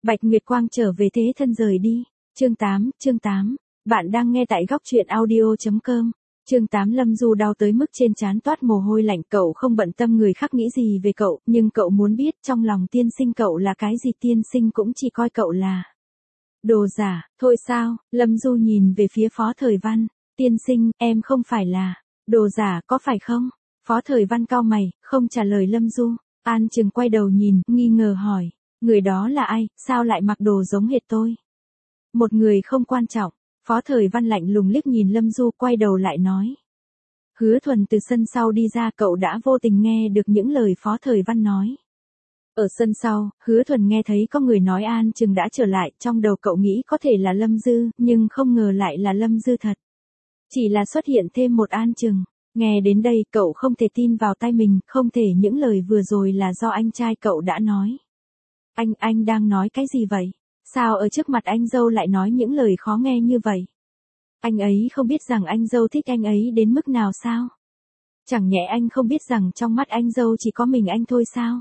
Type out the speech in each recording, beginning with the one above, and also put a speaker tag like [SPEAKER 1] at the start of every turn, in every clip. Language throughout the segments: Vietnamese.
[SPEAKER 1] Bạch Nguyệt Quang trở về thế thân rời đi. Chương 8. Bạn đang nghe tại góc truyện audio.com. Chương 8. Lâm Du đau tới mức trên trán toát mồ hôi lạnh. Cậu không bận tâm người khác nghĩ gì về cậu, nhưng cậu muốn biết trong lòng tiên sinh cậu là cái gì. Tiên sinh cũng chỉ coi cậu là đồ giả, thôi sao? Lâm Du nhìn về phía Phó Thời Văn. Tiên sinh, em không phải là đồ giả, có phải không? Phó Thời Văn cau mày, không trả lời Lâm Du. An Trừng quay đầu nhìn, nghi ngờ hỏi. Người đó là ai, sao lại mặc đồ giống hệt tôi? Một người không quan trọng. Phó Thời Văn lạnh lùng liếc nhìn Lâm Du, quay đầu lại nói. Hứa Thuần từ sân sau đi ra, cậu đã vô tình nghe được những lời Phó Thời Văn nói. Ở sân sau, Hứa Thuần nghe thấy có người nói An Trừng đã trở lại, trong đầu cậu nghĩ có thể là Lâm Dư, nhưng không ngờ lại là Lâm Dư thật. Chỉ là xuất hiện thêm một An Trừng. Nghe đến đây, cậu không thể tin vào tai mình, không thể những lời vừa rồi là do anh trai cậu đã nói. Anh đang nói cái gì vậy? Sao ở trước mặt anh dâu lại nói những lời khó nghe như vậy? Anh ấy không biết rằng anh dâu thích anh ấy đến mức nào sao? Chẳng nhẽ anh không biết rằng trong mắt anh dâu chỉ có mình anh thôi sao?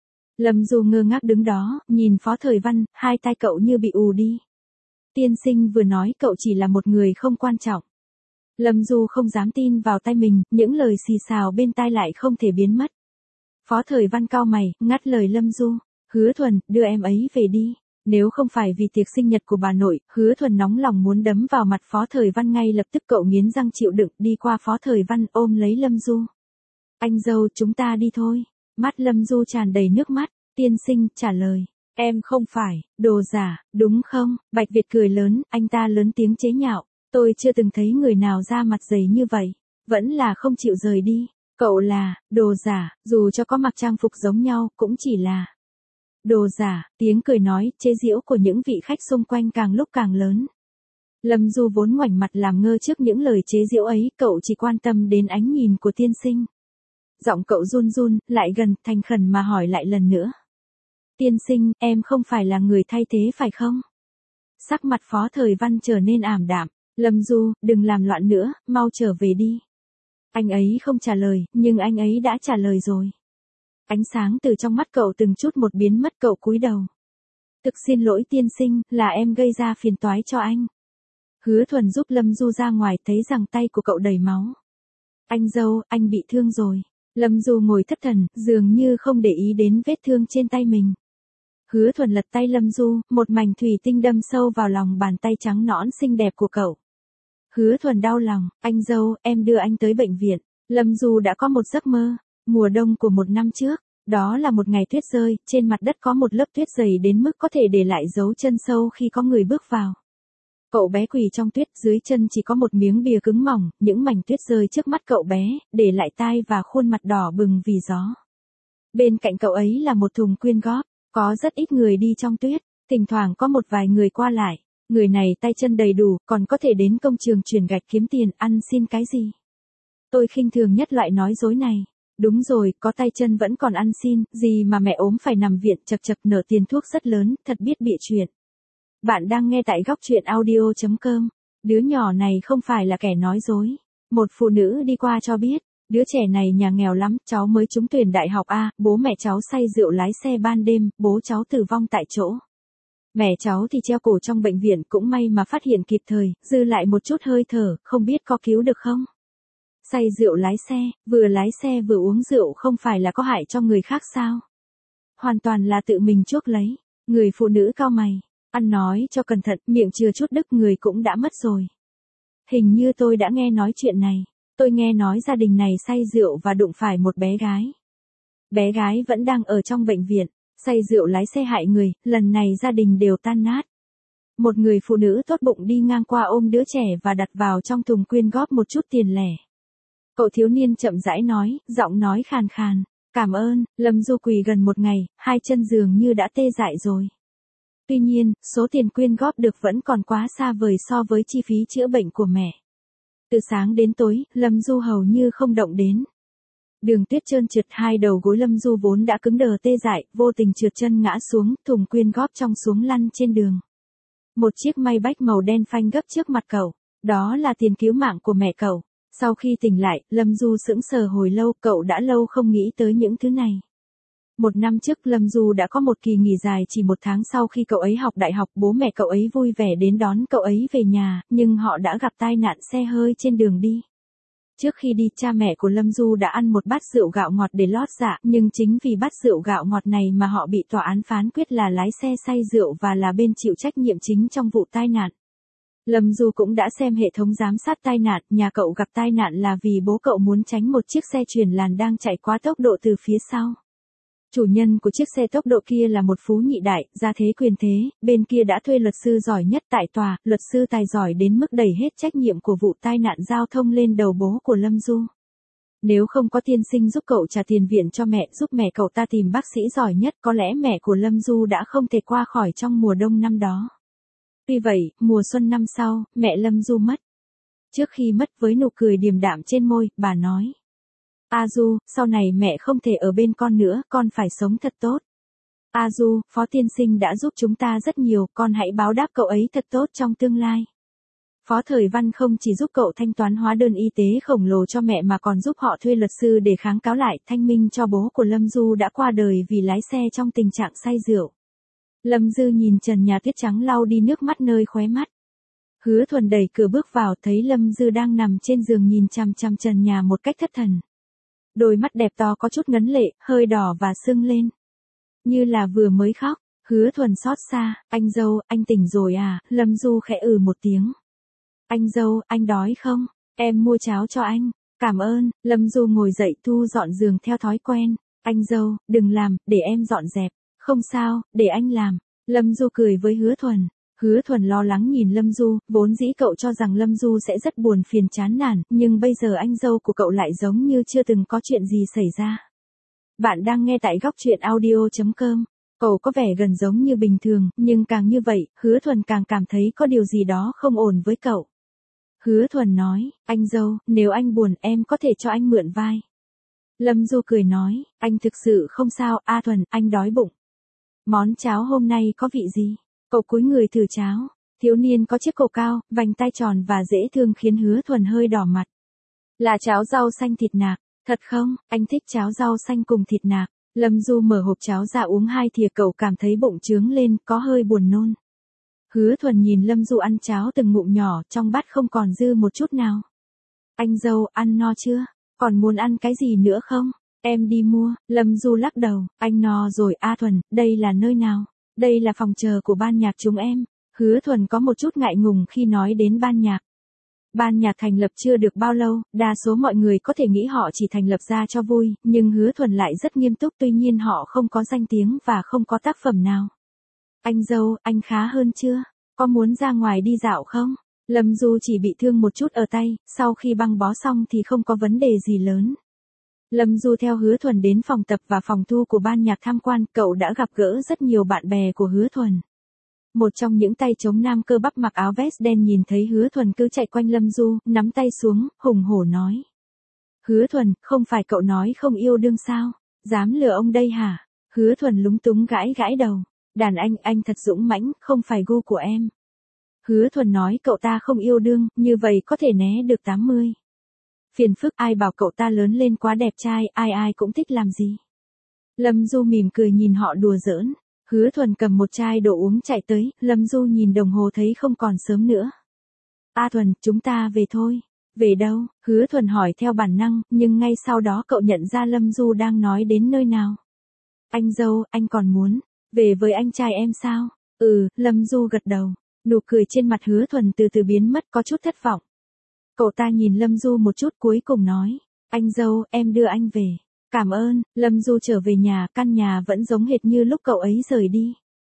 [SPEAKER 1] Lâm Du ngơ ngác đứng đó, nhìn Phó Thời Văn, hai tai cậu như bị ù đi. Tiên sinh vừa nói cậu chỉ là một người không quan trọng. Lâm Du không dám tin vào tai mình, những lời xì xào bên tai lại không thể biến mất. Phó Thời Văn cau mày, ngắt lời Lâm Du. Hứa Thuần, đưa em ấy về đi. Nếu không phải vì tiệc sinh nhật của bà nội, Hứa Thuần nóng lòng muốn đấm vào mặt Phó Thời Văn ngay lập tức. Cậu nghiến răng chịu đựng, đi qua Phó Thời Văn ôm lấy Lâm Du. Anh dâu, chúng ta đi thôi. Mắt Lâm Du tràn đầy nước mắt. Tiên sinh, trả lời. Em không phải đồ giả, đúng không? Bạch Việt cười lớn, anh ta lớn tiếng chế nhạo. Tôi chưa từng thấy người nào ra mặt dày như vậy. Vẫn là không chịu rời đi. Cậu là đồ giả, dù cho có mặc trang phục giống nhau, cũng chỉ là đồ giả. Tiếng cười nói, chế giễu của những vị khách xung quanh càng lúc càng lớn. Lâm Du vốn ngoảnh mặt làm ngơ trước những lời chế giễu ấy, cậu chỉ quan tâm đến ánh nhìn của tiên sinh. Giọng cậu run run, lại gần, thành khẩn mà hỏi lại lần nữa. Tiên sinh, em không phải là người thay thế phải không? Sắc mặt Phó Thời Văn trở nên ảm đạm. Lâm Du, đừng làm loạn nữa, mau trở về đi. Anh ấy không trả lời, nhưng anh ấy đã trả lời rồi. Ánh sáng từ trong mắt cậu từng chút một biến mất, cậu cúi đầu. Thực xin lỗi tiên sinh, là em gây ra phiền toái cho anh. Hứa Thuần giúp Lâm Du ra ngoài, thấy rằng tay của cậu đầy máu. Anh dâu, anh bị thương rồi. Lâm Du ngồi thất thần, dường như không để ý đến vết thương trên tay mình. Hứa Thuần lật tay Lâm Du, một mảnh thủy tinh đâm sâu vào lòng bàn tay trắng nõn xinh đẹp của cậu. Hứa Thuần đau lòng, anh dâu, em đưa anh tới bệnh viện. Lâm Du đã có một giấc mơ, mùa đông của một năm trước, đó là một ngày tuyết rơi, trên mặt đất có một lớp tuyết dày đến mức có thể để lại dấu chân sâu khi có người bước vào. Cậu bé quỳ trong tuyết, dưới chân chỉ có một miếng bìa cứng mỏng, những mảnh tuyết rơi trước mắt cậu bé, để lại tai và khuôn mặt đỏ bừng vì gió. Bên cạnh cậu ấy là một thùng quyên góp, có rất ít người đi trong tuyết, thỉnh thoảng có một vài người qua lại. Người này tay chân đầy đủ, còn có thể đến công trường chuyển gạch kiếm tiền, ăn xin cái gì? Tôi khinh thường nhất loại nói dối này. Đúng rồi, có tay chân vẫn còn ăn xin, gì mà mẹ ốm phải nằm viện, chật chật nợ tiền thuốc rất lớn, thật biết bịa chuyện. Bạn đang nghe tại góc truyện audio.com. Đứa nhỏ này không phải là kẻ nói dối. Một phụ nữ đi qua cho biết, đứa trẻ này nhà nghèo lắm, cháu mới trúng tuyển đại học A, bố mẹ cháu say rượu lái xe ban đêm, bố cháu tử vong tại chỗ. Mẹ cháu thì treo cổ trong bệnh viện, cũng may mà phát hiện kịp thời, dư lại một chút hơi thở, không biết có cứu được không? Say rượu lái xe vừa uống rượu không phải là có hại cho người khác sao? Hoàn toàn là tự mình chuốc lấy. Người phụ nữ cau mày, ăn nói cho cẩn thận, miệng chưa chút đứt người cũng đã mất rồi. Hình như tôi đã nghe nói chuyện này. Tôi nghe nói gia đình này say rượu và đụng phải một bé gái. Bé gái vẫn đang ở trong bệnh viện. Say rượu lái xe hại người, lần này gia đình đều tan nát. Một người phụ nữ tốt bụng đi ngang qua ôm đứa trẻ và đặt vào trong thùng quyên góp một chút tiền lẻ. Cậu thiếu niên chậm rãi nói, giọng nói khàn khàn. Cảm ơn. Lâm Du quỳ gần một ngày, hai chân dường như đã tê dại rồi. Tuy nhiên, số tiền quyên góp được vẫn còn quá xa vời so với chi phí chữa bệnh của mẹ. Từ sáng đến tối, Lâm Du hầu như không động đến. Đường tuyết trơn trượt, hai đầu gối Lâm Du vốn đã cứng đờ tê dại, vô tình trượt chân ngã xuống, thùng quyên góp trong xuống lăn trên đường. Một chiếc Maybach màu đen phanh gấp trước mặt cậu, đó là tiền cứu mạng của mẹ cậu. Sau khi tỉnh lại, Lâm Du sững sờ hồi lâu, cậu đã lâu không nghĩ tới những thứ này. Một năm trước Lâm Du đã có một kỳ nghỉ dài chỉ một tháng sau khi cậu ấy học đại học, bố mẹ cậu ấy vui vẻ đến đón cậu ấy về nhà, nhưng họ đã gặp tai nạn xe hơi trên đường đi. Trước khi đi, cha mẹ của Lâm Du đã ăn một bát rượu gạo ngọt để lót dạ, nhưng chính vì bát rượu gạo ngọt này mà họ bị tòa án phán quyết là lái xe say rượu và là bên chịu trách nhiệm chính trong vụ tai nạn. Lâm Du cũng đã xem hệ thống giám sát tai nạn, nhà cậu gặp tai nạn là vì bố cậu muốn tránh một chiếc xe chuyền làn đang chạy quá tốc độ từ phía sau. Chủ nhân của chiếc xe tốc độ kia là một phú nhị đại, gia thế quyền thế, bên kia đã thuê luật sư giỏi nhất tại tòa, luật sư tài giỏi đến mức đẩy hết trách nhiệm của vụ tai nạn giao thông lên đầu bố của Lâm Du. Nếu không có tiên sinh giúp cậu trả tiền viện cho mẹ, giúp mẹ cậu ta tìm bác sĩ giỏi nhất, có lẽ mẹ của Lâm Du đã không thể qua khỏi trong mùa đông năm đó. Tuy vậy, mùa xuân năm sau, mẹ Lâm Du mất. Trước khi mất, với nụ cười điềm đạm trên môi, bà nói: "A Du, sau này mẹ không thể ở bên con nữa, con phải sống thật tốt. A Du, Phó tiên sinh đã giúp chúng ta rất nhiều, con hãy báo đáp cậu ấy thật tốt trong tương lai." Phó Thời Văn không chỉ giúp cậu thanh toán hóa đơn y tế khổng lồ cho mẹ mà còn giúp họ thuê luật sư để kháng cáo lại, thanh minh cho bố của Lâm Du đã qua đời vì lái xe trong tình trạng say rượu. Lâm Dư nhìn trần nhà tuyết trắng lau đi nước mắt nơi khóe mắt. Hứa Thuần đẩy cửa bước vào, thấy Lâm Dư đang nằm trên giường nhìn chằm chằm trần nhà một cách thất thần. Đôi mắt đẹp to có chút ngấn lệ, hơi đỏ và sưng lên. Như là vừa mới khóc. Hứa Thuần xót xa: "Anh dâu, anh tỉnh rồi à?" Lâm Du khẽ một tiếng. "Anh dâu, anh đói không? Em mua cháo cho anh." "Cảm ơn." Lâm Du ngồi dậy thu dọn giường theo thói quen. "Anh dâu, đừng làm, để em dọn dẹp." "Không sao, để anh làm." Lâm Du cười với Hứa Thuần. Hứa Thuần lo lắng nhìn Lâm Du, vốn dĩ cậu cho rằng Lâm Du sẽ rất buồn phiền chán nản, nhưng bây giờ anh dâu của cậu lại giống như chưa từng có chuyện gì xảy ra. Bạn đang nghe tại góc truyện audio.com. Cậu có vẻ gần giống như bình thường, nhưng càng như vậy, Hứa Thuần càng cảm thấy có điều gì đó không ổn với cậu. Hứa Thuần nói: "Anh dâu, nếu anh buồn em có thể cho anh mượn vai." Lâm Du cười nói: "Anh thực sự không sao, A Thuần, anh đói bụng." "Món cháo hôm nay có vị gì?" Cậu cúi người thử cháo. Thiếu niên có chiếc cổ cao, vành tai tròn và dễ thương khiến Hứa Thuần hơi đỏ mặt. "Là cháo rau xanh thịt nạc." "Thật không, anh thích cháo rau xanh cùng thịt nạc." Lâm Du mở hộp cháo ra uống 2 thìa, cậu cảm thấy bụng trướng lên, có hơi buồn nôn. Hứa Thuần nhìn Lâm Du ăn cháo từng ngụm nhỏ, trong bát không còn dư một chút nào. "Anh dâu, ăn no chưa? Còn muốn ăn cái gì nữa không? Em đi mua." Lâm Du lắc đầu: "Anh no rồi." "A Thuần, đây là nơi nào?" "Đây là phòng chờ của ban nhạc chúng em." Hứa Thuần có một chút ngại ngùng khi nói đến ban nhạc. Ban nhạc thành lập chưa được bao lâu, đa số mọi người có thể nghĩ họ chỉ thành lập ra cho vui, nhưng Hứa Thuần lại rất nghiêm túc, tuy nhiên họ không có danh tiếng và không có tác phẩm nào. "Anh dâu, anh khá hơn chưa? Có muốn ra ngoài đi dạo không?" Lâm Du chỉ bị thương một chút ở tay, sau khi băng bó xong thì không có vấn đề gì lớn. Lâm Du theo Hứa Thuần đến phòng tập và phòng thu của ban nhạc tham quan, cậu đã gặp gỡ rất nhiều bạn bè của Hứa Thuần. Một trong những tay trống nam cơ bắp mặc áo vest đen nhìn thấy Hứa Thuần cứ chạy quanh Lâm Du, nắm tay xuống, hùng hổ nói: "Hứa Thuần, không phải cậu nói không yêu đương sao? Dám lừa ông đây hả?" Hứa Thuần lúng túng gãi gãi đầu. "Đàn anh thật dũng mãnh, không phải gu của em." Hứa Thuần nói cậu ta không yêu đương, như vậy có thể né được 80. Phiền phức, ai bảo cậu ta lớn lên quá đẹp trai, ai cũng thích làm gì. Lâm Du mỉm cười nhìn họ đùa giỡn. Hứa Thuần cầm một chai đồ uống chạy tới, Lâm Du nhìn đồng hồ thấy không còn sớm nữa. "A Thuần, chúng ta về thôi." "Về đâu?" Hứa Thuần hỏi theo bản năng, nhưng ngay sau đó cậu nhận ra Lâm Du đang nói đến nơi nào. "Anh dâu, anh còn muốn về với anh trai em sao?" "Ừ." Lâm Du gật đầu. Nụ cười trên mặt Hứa Thuần từ từ biến mất, có chút thất vọng. Cậu ta nhìn Lâm Du một chút cuối cùng nói: "Anh dâu, em đưa anh về." "Cảm ơn." Lâm Du trở về nhà, căn nhà vẫn giống hệt như lúc cậu ấy rời đi.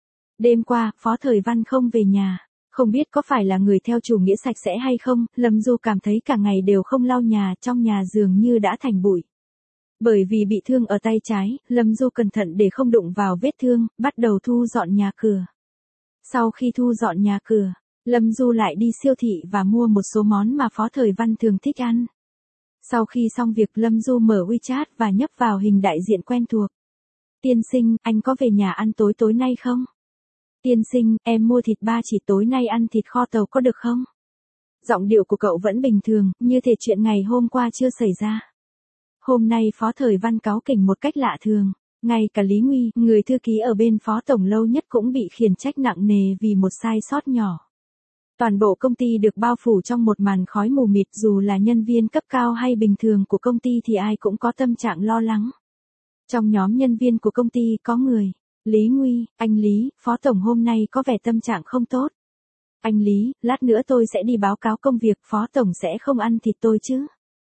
[SPEAKER 1] Đêm qua, Phó Thời Văn không về nhà. Không biết có phải là người theo chủ nghĩa sạch sẽ hay không, Lâm Du cảm thấy cả ngày đều không lau nhà, trong nhà dường như đã thành bụi. Bởi vì bị thương ở tay trái, Lâm Du cẩn thận để không đụng vào vết thương, bắt đầu thu dọn nhà cửa. Sau khi thu dọn nhà cửa, Lâm Du lại đi siêu thị và mua một số món mà Phó Thời Văn thường thích ăn. Sau khi xong việc, Lâm Du mở WeChat và nhấp vào hình đại diện quen thuộc. "Tiên sinh, anh có về nhà ăn tối tối nay không?" "Tiên sinh, em mua thịt ba chỉ, tối nay ăn thịt kho tàu có được không?" Giọng điệu của cậu vẫn bình thường, như thể chuyện ngày hôm qua chưa xảy ra. Hôm nay Phó Thời Văn cáu kỉnh một cách lạ thường. Ngay cả Lý Nguy, người thư ký ở bên phó tổng lâu nhất cũng bị khiển trách nặng nề vì một sai sót nhỏ. Toàn bộ công ty được bao phủ trong một màn khói mù mịt, dù là nhân viên cấp cao hay bình thường của công ty thì ai cũng có tâm trạng lo lắng. Trong nhóm nhân viên của công ty có người, Lý Nguy, anh Lý, phó tổng hôm nay có vẻ tâm trạng không tốt. Anh Lý, lát nữa tôi sẽ đi báo cáo công việc, phó tổng sẽ không ăn thịt tôi chứ.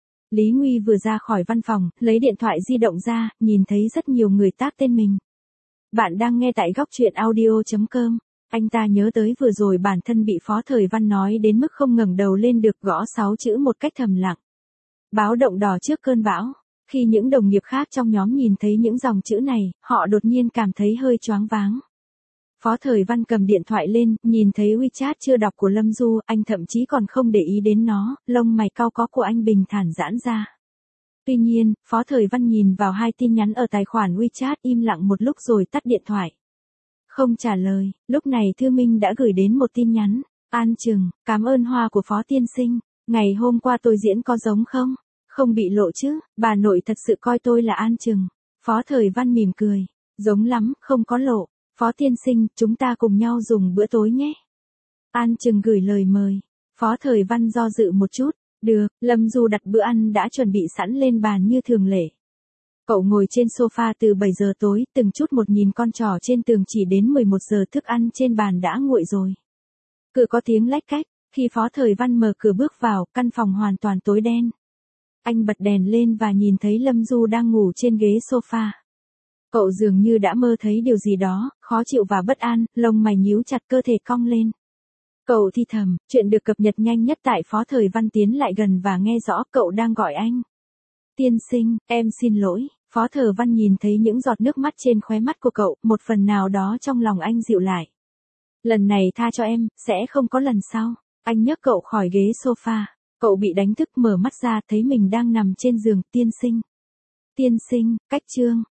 [SPEAKER 1] Lý Nguy vừa ra khỏi văn phòng, lấy điện thoại di động ra, nhìn thấy rất nhiều người tag tên mình. Bạn đang nghe tại góc truyện audio.com. Anh ta nhớ tới vừa rồi bản thân bị Phó Thời Văn nói đến mức không ngẩng đầu lên được, gõ 6 chữ một cách thầm lặng. Báo động đỏ trước cơn bão. Khi những đồng nghiệp khác trong nhóm nhìn thấy những dòng chữ này, họ đột nhiên cảm thấy hơi choáng váng. Phó Thời Văn cầm điện thoại lên, nhìn thấy WeChat chưa đọc của Lâm Du, anh thậm chí còn không để ý đến nó, lông mày cau có của anh bình thản giãn ra. Tuy nhiên, Phó Thời Văn nhìn vào 2 tin nhắn ở tài khoản WeChat, im lặng một lúc rồi tắt điện thoại. Không trả lời, lúc này Thư Minh đã gửi đến một tin nhắn. An Trừng, cảm ơn hoa của Phó tiên sinh. Ngày hôm qua tôi diễn có giống không? Không bị lộ chứ, bà nội thật sự coi tôi là An Trừng. Phó Thời Văn mỉm cười. Giống lắm, không có lộ. Phó tiên sinh, chúng ta cùng nhau dùng bữa tối nhé. An Trừng gửi lời mời. Phó Thời Văn do dự một chút. Được, Lâm Du đặt bữa ăn đã chuẩn bị sẵn lên bàn như thường lệ. Cậu ngồi trên sofa từ 7 giờ tối, từng chút một nhìn con trỏ trên tường, chỉ đến 11 giờ thức ăn trên bàn đã nguội rồi. Cửa có tiếng lách cách, khi Phó Thời Văn mở cửa bước vào, căn phòng hoàn toàn tối đen. Anh bật đèn lên và nhìn thấy Lâm Du đang ngủ trên ghế sofa. Cậu dường như đã mơ thấy điều gì đó, khó chịu và bất an, lông mày nhíu chặt, cơ thể cong lên. Cậu thì thầm, chuyện được cập nhật nhanh nhất tại Phó Thời Văn tiến lại gần và nghe rõ cậu đang gọi anh. Tiên sinh, em xin lỗi. Phó Thời Văn nhìn thấy những giọt nước mắt trên khóe mắt của cậu, một phần nào đó trong lòng anh dịu lại. Lần này tha cho em, sẽ không có lần sau. Anh nhấc cậu khỏi ghế sofa. Cậu bị đánh thức, mở mắt ra thấy mình đang nằm trên giường. Tiên sinh. Tiên sinh, cách chương.